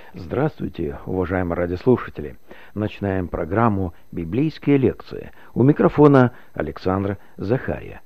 Здравствуйте, уважаемые радиослушатели! Начинаем программу «Библейские лекции». У микрофона Александр Захария.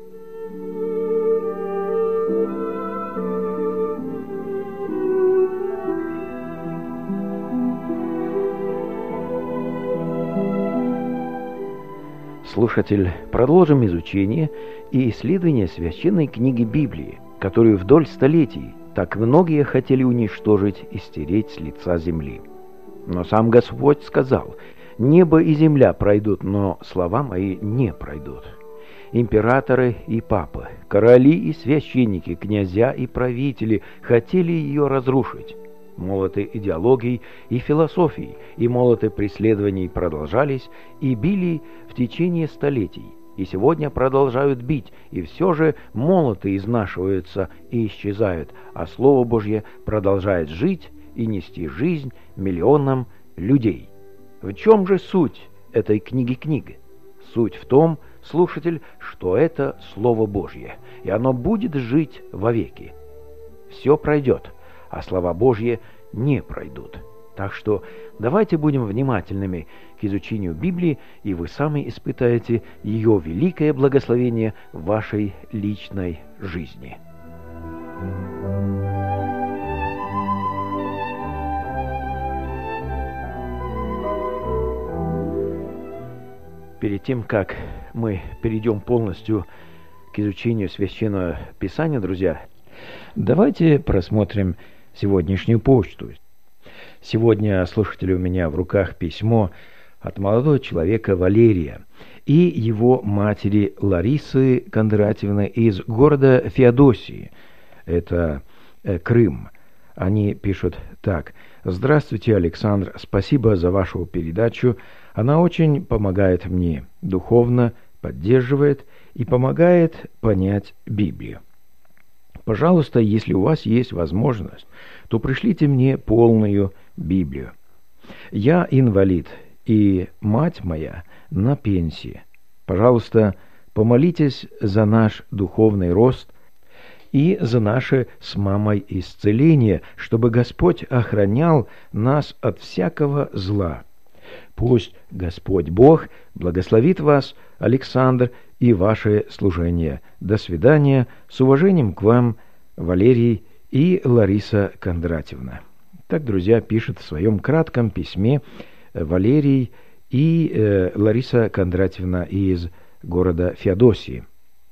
Слушатель, продолжим изучение и исследование священной книги Библии, которую вдоль столетий так многие хотели уничтожить и стереть с лица земли. Но сам Господь сказал: «Небо и земля пройдут, но слова мои не пройдут». Императоры и папы, короли и священники, князья и правители хотели ее разрушить. Молоты идеологий и философий и молоты преследований продолжались и били в течение столетий, и сегодня продолжают бить, и все же молоты изнашиваются и исчезают, а Слово Божье продолжает жить и нести жизнь миллионам людей. В чем же суть этой книги? Суть в том, слушатель, что это Слово Божье, и оно будет жить вовеки. Все пройдет, а слова Божьи не пройдут. Так что давайте будем внимательными к изучению Библии, и вы сами испытаете ее великое благословение в вашей личной жизни. Перед тем, как мы перейдем полностью к изучению Священного Писания, друзья, давайте просмотрим сегодняшнюю почту. Сегодня, слушатели, у меня в руках письмо от молодого человека Валерия и его матери Ларисы Кондратьевны из города Феодосии, это Крым. Они пишут так: «Здравствуйте, Александр, спасибо за вашу передачу. Она очень помогает мне, духовно поддерживает и помогает понять Библию. Пожалуйста, если у вас есть возможность, то пришлите мне полную Библию. Я инвалид, и мать моя на пенсии. Пожалуйста, помолитесь за наш духовный рост и за наше с мамой исцеление, чтобы Господь охранял нас от всякого зла. Пусть Господь Бог благословит вас, Александр, и ваше служение. До свидания. С уважением к вам, Валерий и Лариса Кондратьевна». Так, друзья, пишет в своем кратком письме Валерий и Лариса Кондратьевна из города Феодосии.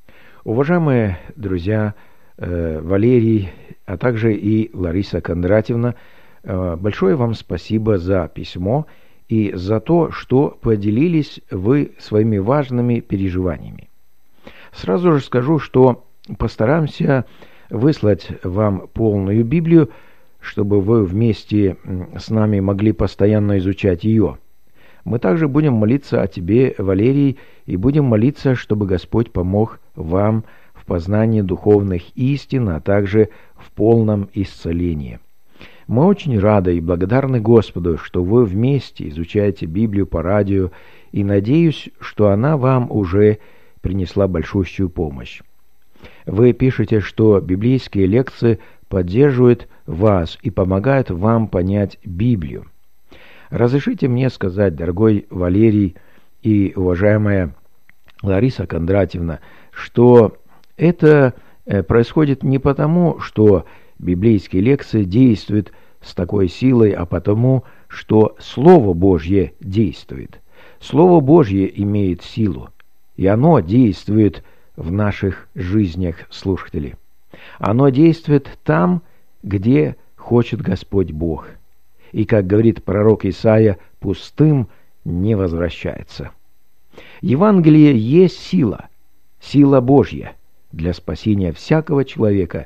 Уважаемые друзья, Валерий, а также и Лариса Кондратьевна, большое вам спасибо за письмо и за то, что поделились вы своими важными переживаниями. Сразу же скажу, что постараемся выслать вам полную Библию, чтобы вы вместе с нами могли постоянно изучать ее. Мы также будем молиться о тебе, Валерий, и будем молиться, чтобы Господь помог вам в познании духовных истин, а также в полном исцелении. Мы очень рады и благодарны Господу, что вы вместе изучаете Библию по радио, и надеюсь, что она вам уже принесла большущую помощь. Вы пишете, что библейские лекции поддерживают вас и помогают вам понять Библию. Разрешите мне сказать, дорогой Валерий и уважаемая Лариса Кондратьевна, что это происходит не потому, что библейские лекции действуют с такой силой, а потому, что Слово Божье действует. Слово Божье имеет силу, и оно действует в наших жизнях, слушатели. Оно действует там, где хочет Господь Бог. И, как говорит пророк Исаия, пустым не возвращается. Евангелие есть сила, сила Божья для спасения всякого человека,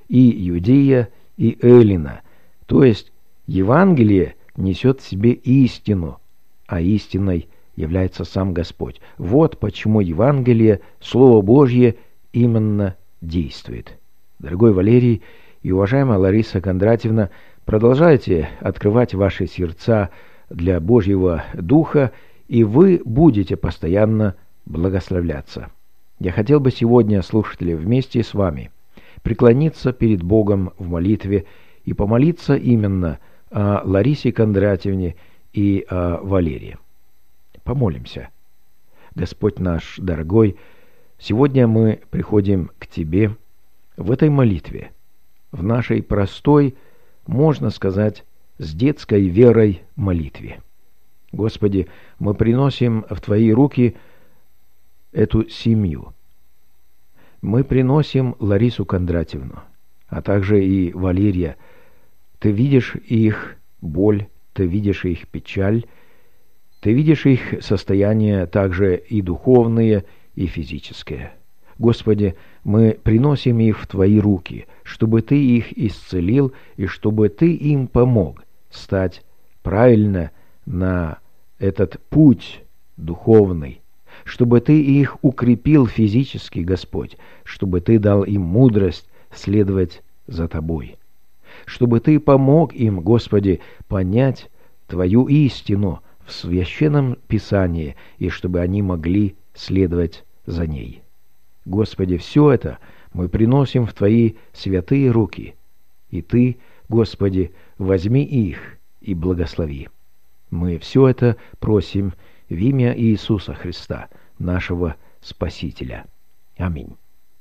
и иудея, и эллина. То есть Евангелие несет в себе истину, а истиной является сам Господь. Вот почему Евангелие, Слово Божье, именно действует. Дорогой Валерий и уважаемая Лариса Кондратьевна, продолжайте открывать ваши сердца для Божьего Духа, и вы будете постоянно благословляться. Я хотел бы сегодня, слушатели, вместе с вами преклониться перед Богом в молитве и помолиться именно о Ларисе Кондратьевне и о Валерии. Помолимся. Господь наш дорогой, сегодня мы приходим к Тебе в этой молитве, в нашей простой, можно сказать, с детской верой молитве. Господи, мы приносим в Твои руки эту семью. Мы приносим Ларису Кондратьевну, а также и Валерия. Ты видишь их боль, Ты видишь их печаль, Ты видишь их состояние также и духовное, и физическое. Господи, мы приносим их в Твои руки, чтобы Ты их исцелил и чтобы Ты им помог стать правильно на этот путь духовный, чтобы Ты их укрепил физически, Господь, чтобы Ты дал им мудрость следовать за Тобой, чтобы Ты помог им, Господи, понять Твою истину в Священном Писании и чтобы они могли следовать за ней. Господи, все это мы приносим в Твои святые руки, и Ты, Господи, возьми их и благослови. Мы все это просим в имя Иисуса Христа, нашего Спасителя. Аминь.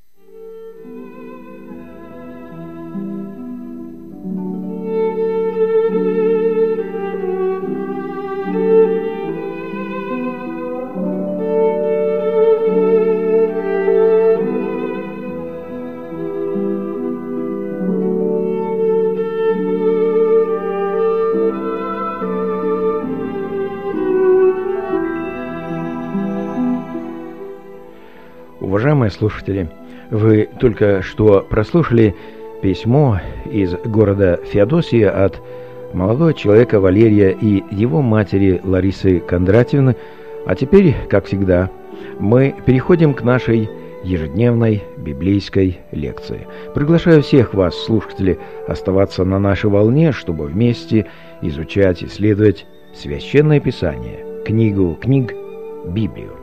Уважаемые слушатели, вы только что прослушали письмо из города Феодосия от молодого человека Валерия и его матери Ларисы Кондратьевны. А теперь, как всегда, мы переходим к нашей ежедневной библейской лекции. Приглашаю всех вас, слушатели, оставаться на нашей волне, чтобы вместе изучать и исследовать Священное Писание, книгу книг, Библию.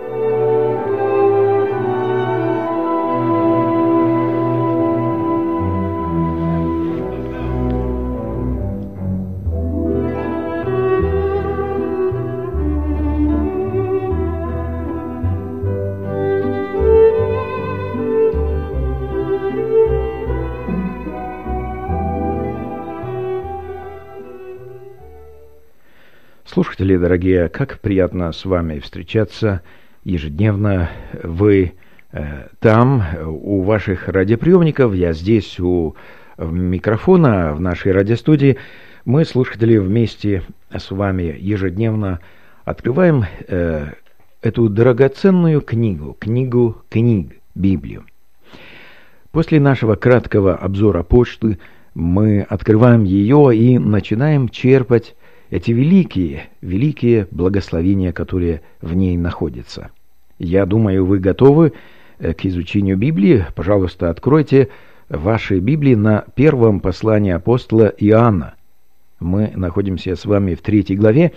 Слушатели дорогие, как приятно с вами встречаться ежедневно. Вы там, у ваших радиоприемников, я здесь у микрофона в нашей радиостудии. Мы, слушатели, вместе с вами ежедневно открываем эту драгоценную книгу книг, Библию. После нашего краткого обзора почты мы открываем ее и начинаем черпать эти великие благословения, которые в ней находятся. Я думаю, вы готовы к изучению Библии. Пожалуйста, откройте ваши Библии на первом послании апостола Иоанна. Мы находимся с вами в 3 главе,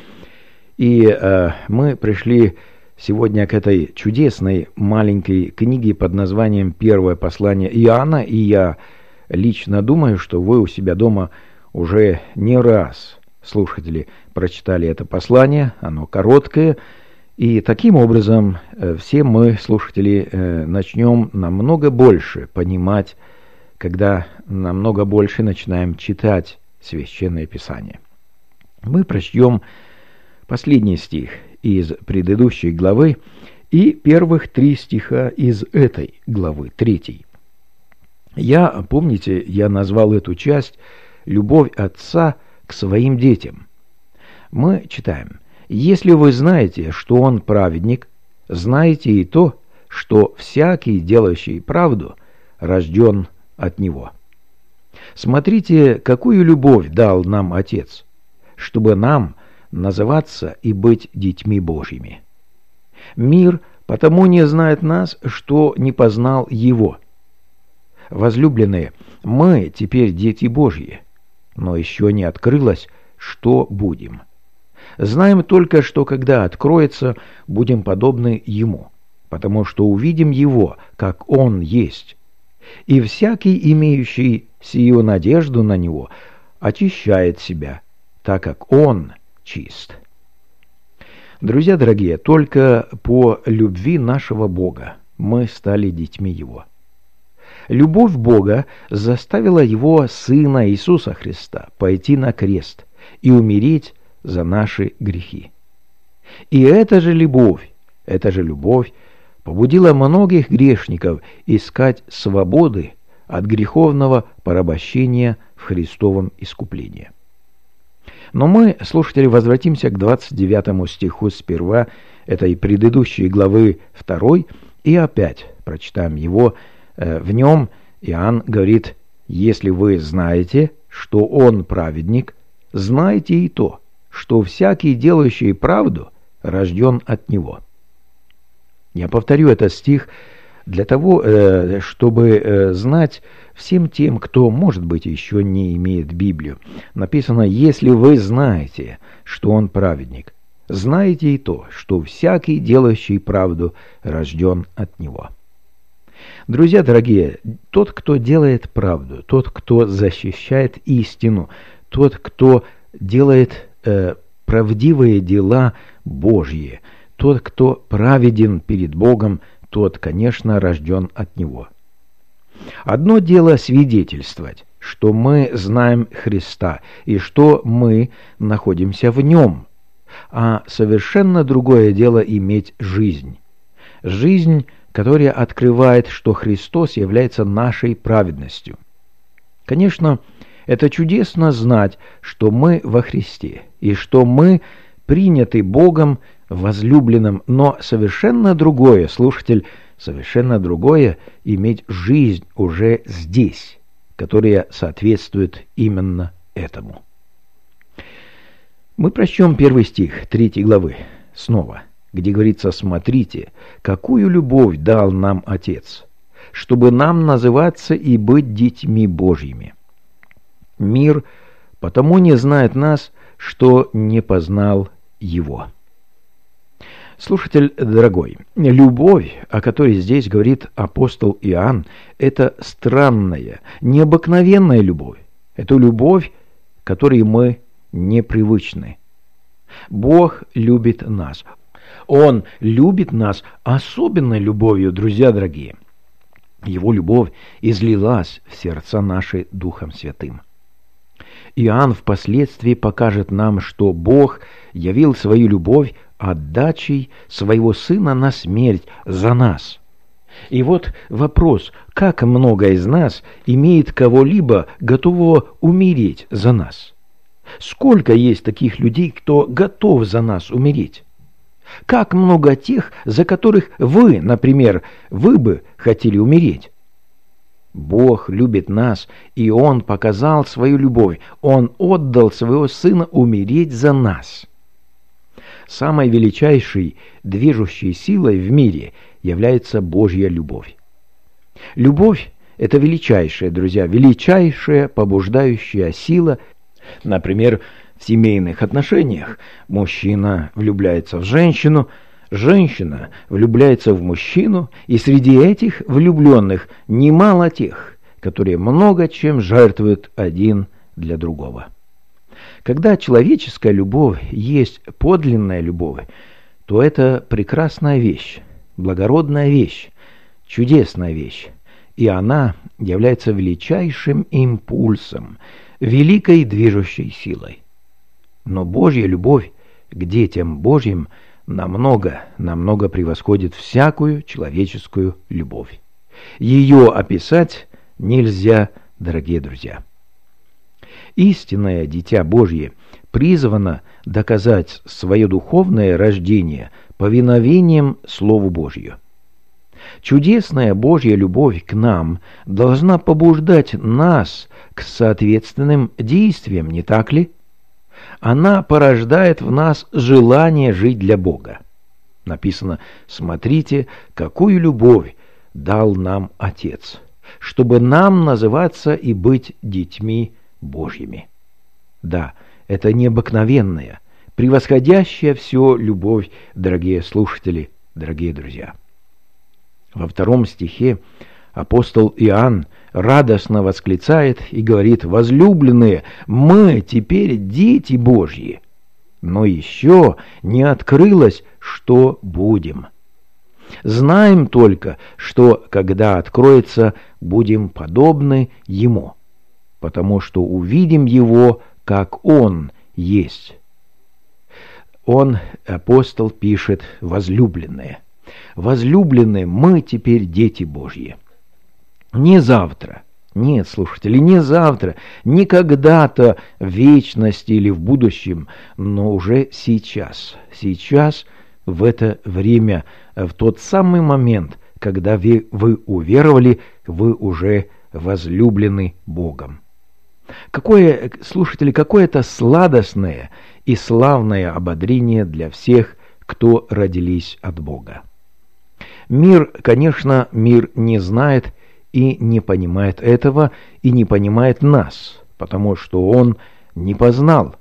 и мы пришли сегодня к этой чудесной маленькой книге под названием «Первое послание Иоанна», и я лично думаю, что вы у себя дома уже не раз, слушатели, прочитали это послание, оно короткое, и таким образом все мы, слушатели, начнем намного больше понимать, когда намного больше начинаем читать Священное Писание. Мы прочтем последний стих из предыдущей главы и первых 3 стиха из этой главы, 3. Помните, я назвал эту часть «Любовь Отца к своим детям». Мы читаем: «Если вы знаете, что Он праведник, знаете и то, что всякий, делающий правду, рожден от Него. Смотрите, какую любовь дал нам Отец, чтобы нам называться и быть детьми Божьими. Мир потому не знает нас, что не познал Его. Возлюбленные, мы теперь дети Божьи, но еще не открылось, что будем. Знаем только, что когда откроется, будем подобны Ему, потому что увидим Его, как Он есть. И всякий, имеющий сию надежду на Него, очищает себя, так как Он чист. Друзья дорогие, только по любви нашего Бога мы стали детьми Его. Любовь Бога заставила Его Сына Иисуса Христа пойти на крест и умереть за наши грехи. И эта же любовь побудила многих грешников искать свободы от греховного порабощения в Христовом искуплении. Но мы, слушатели, возвратимся к 29 стиху сперва этой предыдущей главы 2 и опять прочитаем его. В нем Иоанн говорит: «Если вы знаете, что Он праведник, знайте и то, что всякий, делающий правду, рожден от Него». Я повторю этот стих для того, чтобы знать всем тем, кто, может быть, еще не имеет Библию. Написано: «Если вы знаете, что Он праведник, знаете и то, что всякий, делающий правду, рожден от Него». Друзья дорогие, тот, кто делает правду, тот, кто защищает истину, тот, кто делает правдивые дела Божьи, тот, кто праведен перед Богом, тот, конечно, рожден от Него. Одно дело свидетельствовать, что мы знаем Христа и что мы находимся в Нем, а совершенно другое дело иметь жизнь. Жизнь, которая открывает, что Христос является нашей праведностью. Конечно, это чудесно знать, что мы во Христе и что мы приняты Богом возлюбленным, но совершенно другое, слушатель, совершенно другое иметь жизнь уже здесь, которая соответствует именно этому. Мы прочтем 1 стих 3 главы снова, где говорится: «Смотрите, какую любовь дал нам Отец, чтобы нам называться и быть детьми Божьими. Мир потому не знает нас, что не познал Его». Слушатель дорогой, любовь, о которой здесь говорит апостол Иоанн, это странная, необыкновенная любовь. Это любовь, которой мы непривычны. Бог любит нас. Он любит нас особенной любовью, друзья дорогие. Его любовь излилась в сердца наши Духом Святым. Иоанн впоследствии покажет нам, что Бог явил свою любовь отдачей своего Сына на смерть за нас. И вот вопрос: как много из нас имеет кого-либо, готового умереть за нас? Сколько есть таких людей, кто готов за нас умереть? Как много тех, за которых вы, например, вы бы хотели умереть? Бог любит нас, и Он показал свою любовь. Он отдал своего Сына умереть за нас. Самой величайшей движущей силой в мире является Божья любовь. Любовь – это величайшая, друзья, величайшая побуждающая сила. Например, в семейных отношениях мужчина влюбляется в женщину, женщина влюбляется в мужчину, и среди этих влюбленных немало тех, которые много чем жертвуют один для другого. Когда человеческая любовь есть подлинная любовь, то это прекрасная вещь, благородная вещь, чудесная вещь, и она является величайшим импульсом, великой движущей силой. Но Божья любовь к детям Божьим намного превосходит всякую человеческую любовь. Ее описать нельзя, дорогие друзья. Истинное Дитя Божье призвано доказать свое духовное рождение повиновением Слову Божью. Чудесная Божья любовь к нам должна побуждать нас к соответственным действиям, не так ли? Она порождает в нас желание жить для Бога. Написано: «Смотрите, какую любовь дал нам Отец, чтобы нам называться и быть детьми Божьими». Да, это необыкновенная, превосходящая все любовь, дорогие слушатели, дорогие друзья. Во 2 стихе апостол Иоанн радостно восклицает и говорит: «Возлюбленные, мы теперь дети Божьи, но еще не открылось, что будем. Знаем только, что, когда откроется, будем подобны Ему, потому что увидим Его, как Он есть». Он, апостол, пишет: «Возлюбленные, возлюбленные, мы теперь дети Божьи». Не завтра, нет, слушатели, не завтра, не когда-то в вечности или в будущем, но уже сейчас. Сейчас, в это время, в тот самый момент, когда вы уверовали, вы уже возлюблены Богом. Слушатели, какое-то сладостное и славное ободрение для всех, кто родились от Бога. Мир, конечно, мир не знает и не понимает этого, и не понимает нас, потому что он не познал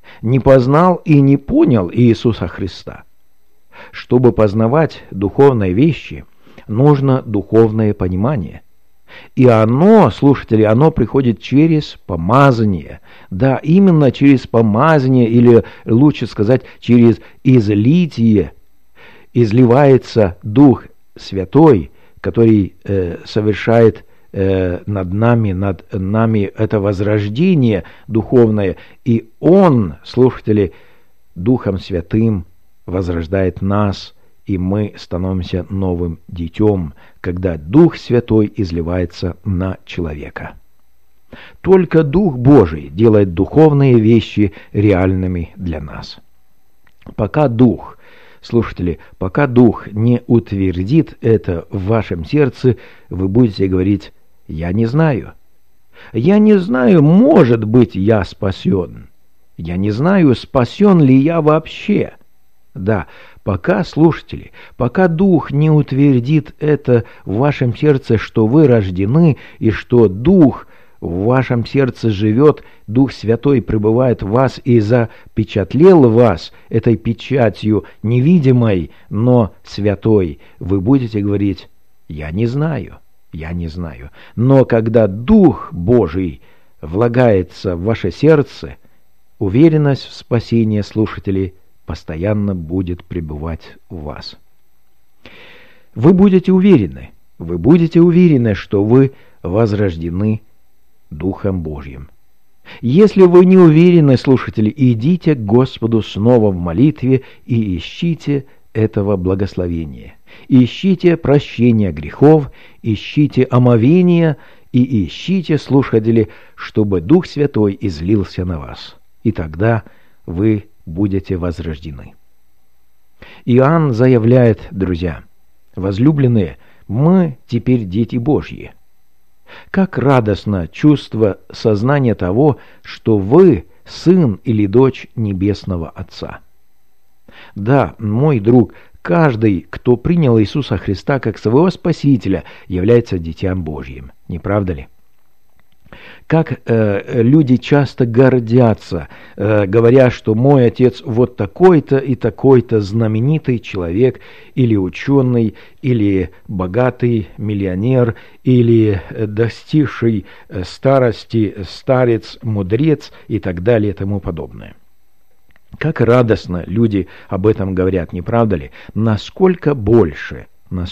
и не понял Иисуса Христа. Чтобы познавать духовные вещи, нужно духовное понимание. И оно, слушатели, оно приходит через помазание. Да, именно через помазание, или лучше сказать, через излитие, изливается Дух Святой, который совершает над нами это возрождение духовное. И Он, слушатели, Духом Святым возрождает нас, и мы становимся новым детем, когда Дух Святой изливается на человека. Только Дух Божий делает духовные вещи реальными для нас. Пока Дух, слушатели, пока Дух не утвердит это в вашем сердце, вы будете говорить: «Я не знаю. Я не знаю, может быть, я спасен. Я не знаю, спасен ли я вообще». Да, пока, слушатели, пока Дух не утвердит это в вашем сердце, что вы рождены, и что Дух в вашем сердце живет, Дух Святой пребывает в вас и запечатлел вас этой печатью невидимой, но святой, вы будете говорить: «Я не знаю, я не знаю». Но когда Дух Божий влагается в ваше сердце, уверенность в спасении, слушателей, постоянно будет пребывать в вас. Вы будете уверены, что вы возрождены Духом Божьим. Если вы не уверены, слушатели, идите к Господу снова в молитве и ищите этого благословения. Ищите прощения грехов, ищите омовения и ищите, слушатели, чтобы Дух Святой излился на вас. И тогда вы будете возрождены. Иоанн заявляет, друзья: «Возлюбленные, мы теперь дети Божьи». Как радостно чувство сознания того, что вы сын или дочь Небесного Отца. Да, мой друг, каждый, кто принял Иисуса Христа как своего Спасителя, является Дитям Божьим. Не правда ли? Как люди часто гордятся, говоря, что мой отец вот такой-то и такой-то знаменитый человек, или ученый, или богатый миллионер, или достигший старости старец, мудрец и так далее и тому подобное. Как радостно люди об этом говорят, не правда ли? Насколько больше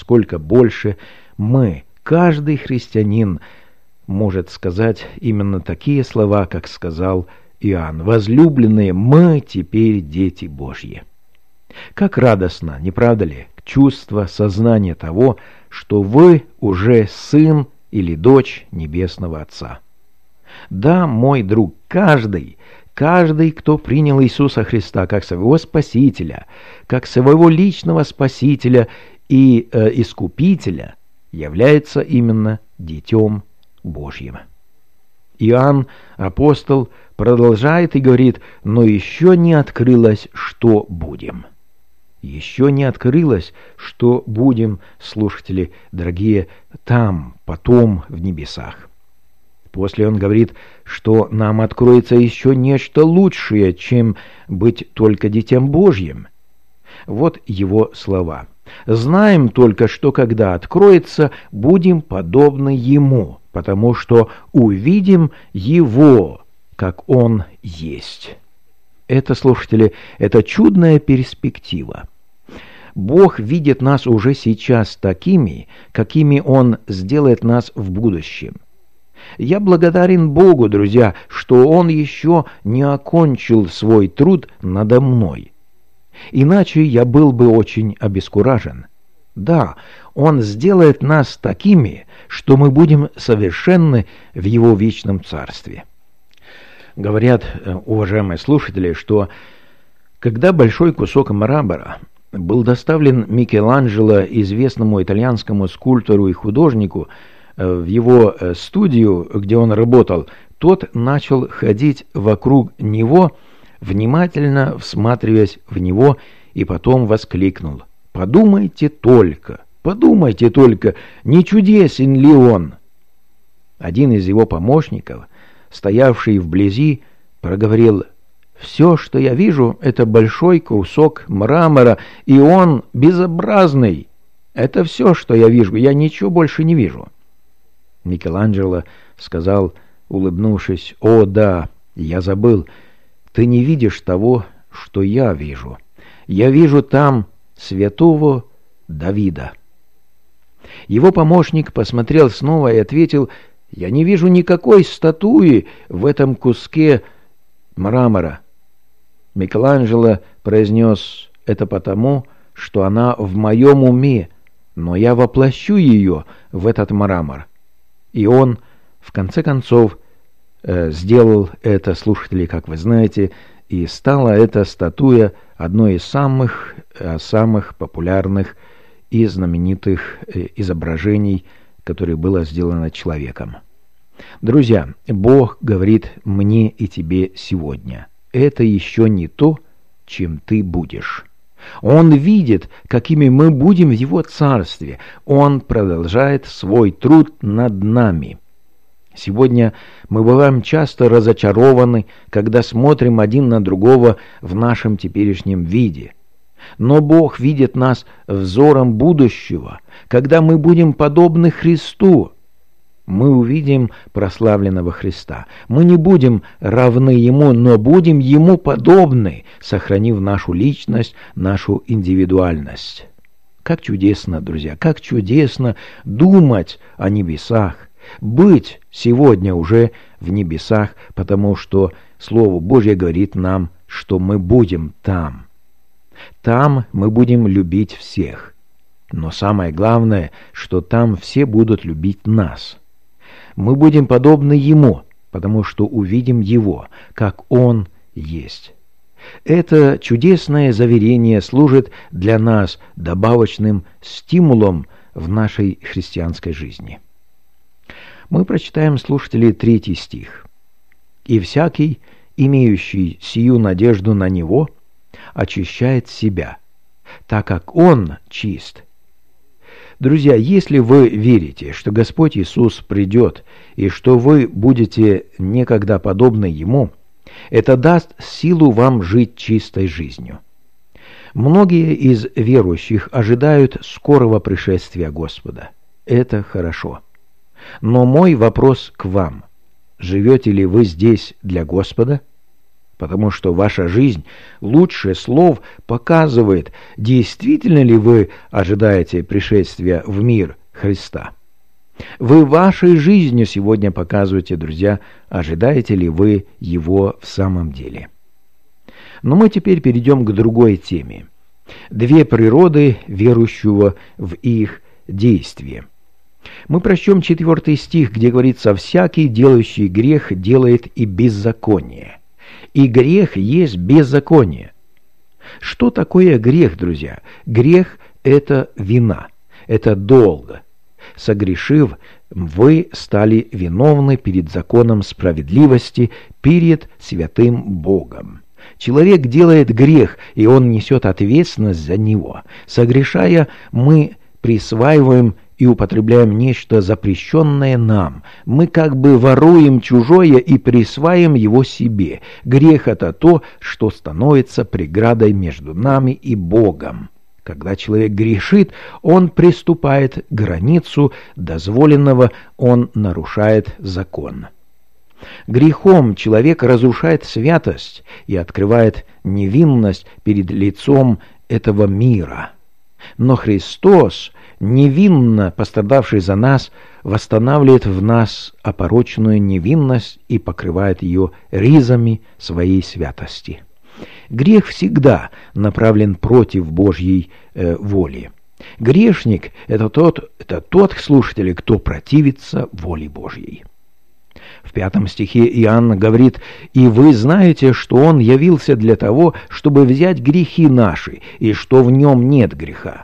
мы, каждый христианин, может сказать именно такие слова, как сказал Иоанн: «Возлюбленные, мы теперь дети Божьи». Как радостно, не правда ли, чувство, сознание того, что вы уже сын или дочь Небесного Отца. Да, мой друг, каждый, кто принял Иисуса Христа как своего Спасителя, как своего личного Спасителя и Искупителя, является именно детем Божьим. Иоанн, апостол, продолжает и говорит: «Но еще не открылось, что будем». Еще не открылось, что будем, слушатели дорогие, там, потом, в небесах. После он говорит, что нам откроется еще нечто лучшее, чем быть только Детем Божьим. Вот его слова. Знаем только, что когда откроется, будем подобны Ему, потому что увидим Его, как Он есть. Это, слушатели, это чудная перспектива. Бог видит нас уже сейчас такими, какими Он сделает нас в будущем. Я благодарен Богу, друзья, что Он еще не окончил свой труд надо мной. Иначе я был бы очень обескуражен. Да, Он сделает нас такими, что мы будем совершенны в Его вечном Царстве. Говорят, уважаемые слушатели, что когда большой кусок мрамора был доставлен Микеланджело, известному итальянскому скульптору и художнику, в его студию, где он работал, тот начал ходить вокруг него, внимательно всматриваясь в него, и потом воскликнул: подумайте только, не чудесен ли он?» Один из его помощников, стоявший вблизи, проговорил: «Все, что я вижу, это большой кусок мрамора, и он безобразный. Это все, что я вижу, я ничего больше не вижу». Микеланджело сказал, улыбнувшись: «О, да, я забыл. Ты не видишь того, что я вижу. Я вижу там святого Давида». Его помощник посмотрел снова и ответил: «Я не вижу никакой статуи в этом куске мрамора». Микеланджело произнес: «Это потому, что она в моем уме, но я воплощу ее в этот мрамор». И он, в конце концов, сделал это, слушатели, как вы знаете, и стала эта статуя одной из самых популярных и знаменитых изображений, которое было сделано человеком. Друзья, Бог говорит мне и тебе сегодня: это еще не то, чем ты будешь. Он видит, какими мы будем в Его Царстве. Он продолжает свой труд над нами. Сегодня мы бываем часто разочарованы, когда смотрим один на другого в нашем теперешнем виде. Но Бог видит нас взором будущего, когда мы будем подобны Христу. Мы увидим прославленного Христа. Мы не будем равны Ему, но будем Ему подобны, сохранив нашу личность, нашу индивидуальность. Как чудесно, друзья, как чудесно думать о небесах, быть сегодня уже в небесах, потому что Слово Божье говорит нам, что мы будем там. Там мы будем любить всех. Но самое главное, что там все будут любить нас. Мы будем подобны Ему, потому что увидим Его, как Он есть. Это чудесное заверение служит для нас добавочным стимулом в нашей христианской жизни. Мы прочитаем, слушатели, 3 стих. «И всякий, имеющий сию надежду на Него, очищает себя, так как Он чист». Друзья, если вы верите, что Господь Иисус придет и что вы будете некогда подобны Ему, это даст силу вам жить чистой жизнью. Многие из верующих ожидают скорого пришествия Господа. Это хорошо. Но мой вопрос к вам: живете ли вы здесь для Господа? Потому что ваша жизнь лучше слов показывает, действительно ли вы ожидаете пришествия в мир Христа. Вы вашей жизнью сегодня показываете, друзья, ожидаете ли вы Его в самом деле. Но мы теперь перейдем к другой теме. 2 природы верующего в их действии. Мы прочтем 4 стих, где говорится: «Всякий, делающий грех, делает и беззаконие». И грех есть беззаконие. Что такое грех, друзья? Грех – это вина, это долг. Согрешив, вы стали виновны перед законом справедливости, перед святым Богом. Человек делает грех, и он несет ответственность за него. Согрешая, мы присваиваем и употребляем нечто запрещенное нам. Мы как бы воруем чужое и присваиваем его себе. Грех – это то, что становится преградой между нами и Богом. Когда человек грешит, он приступает к границу дозволенного, он нарушает закон. Грехом человек разрушает святость и открывает невинность перед лицом этого мира. Но Христос, невинно пострадавший за нас, восстанавливает в нас опороченную невинность и покрывает ее ризами своей святости. Грех всегда направлен против Божьей воли. Грешник – это тот слушатель, кто противится воле Божьей. В 5 стихе Иоанн говорит: «И вы знаете, что Он явился для того, чтобы взять грехи наши, и что в Нем нет греха».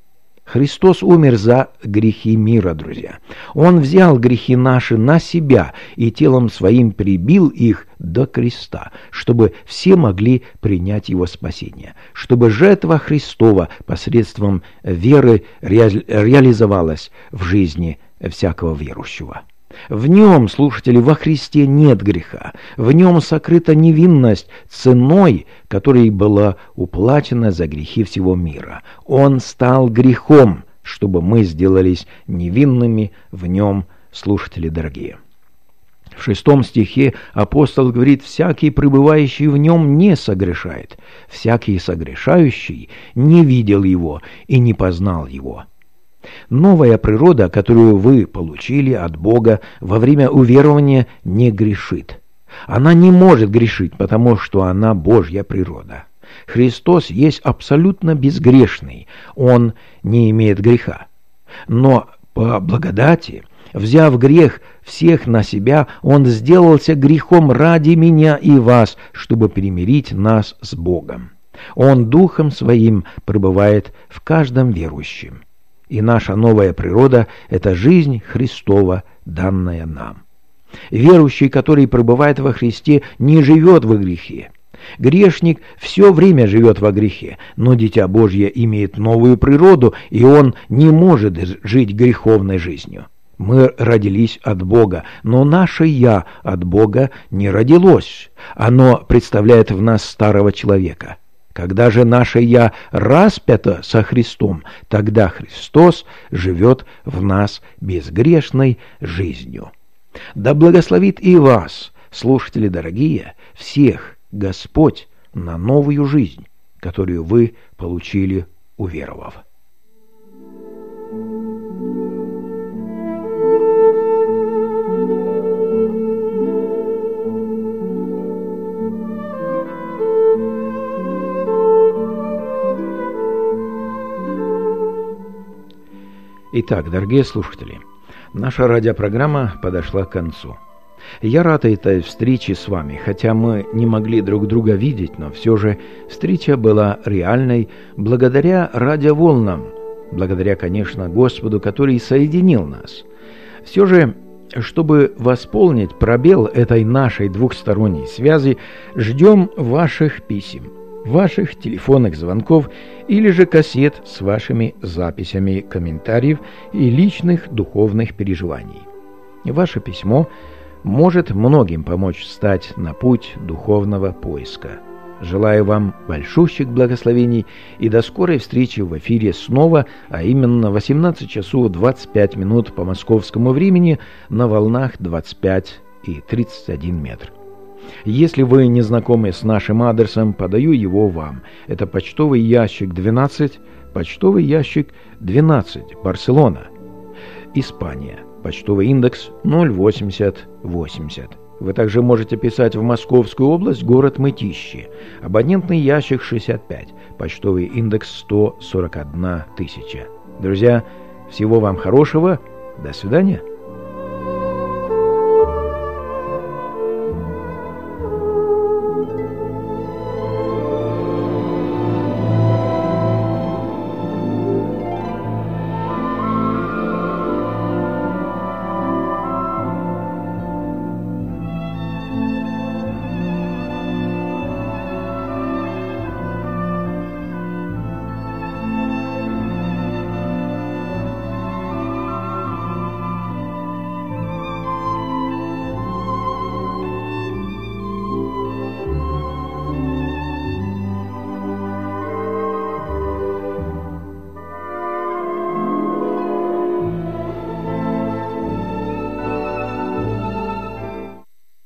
Христос умер за грехи мира, друзья. Он взял грехи наши на себя и телом своим прибил их до креста, чтобы все могли принять Его спасение, чтобы жертва Христова посредством веры реализовалась в жизни всякого верующего. В Нем, слушатели, во Христе нет греха. В Нем сокрыта невинность ценой, которой была уплачена за грехи всего мира. Он стал грехом, чтобы мы сделались невинными в Нем, слушатели дорогие. В 6 стихе апостол говорит: «Всякий, пребывающий в Нем, не согрешает. Всякий согрешающий не видел Его и не познал Его». Новая природа, которую вы получили от Бога во время уверования, не грешит. Она не может грешить, потому что она Божья природа. Христос есть абсолютно безгрешный, Он не имеет греха. Но по благодати, взяв грех всех на себя, Он сделался грехом ради меня и вас, чтобы примирить нас с Богом. Он Духом Своим пребывает в каждом верующем. И наша новая природа – это жизнь Христова, данная нам. Верующий, который пребывает во Христе, не живет во грехе. Грешник все время живет во грехе, но Дитя Божье имеет новую природу, и он не может жить греховной жизнью. Мы родились от Бога, но наше «я» от Бога не родилось. Оно представляет в нас старого человека. Когда же наше «я» распято со Христом, тогда Христос живет в нас безгрешной жизнью. Да благословит и вас, слушатели дорогие, всех Господь на новую жизнь, которую вы получили, уверовав. Итак, дорогие слушатели, наша радиопрограмма подошла к концу. Я рад этой встрече с вами, хотя мы не могли друг друга видеть, но все же встреча была реальной благодаря радиоволнам, благодаря, конечно, Господу, который соединил нас. Все же, чтобы восполнить пробел этой нашей двухсторонней связи, ждем ваших писем, ваших телефонных звонков или же кассет с вашими записями комментариев и личных духовных переживаний. Ваше письмо может многим помочь встать на путь духовного поиска. Желаю вам большущих благословений и до скорой встречи в эфире снова, а именно 18 часов 25 минут по московскому времени на волнах 25 и 31 метр. Если вы не знакомы с нашим адресом, подаю его вам. Это почтовый ящик 12, Барселона, Испания. Почтовый индекс 08080. Вы также можете писать в Московскую область, город Мытищи. Абонентный ящик 65, почтовый индекс 141 000. Друзья, всего вам хорошего. До свидания.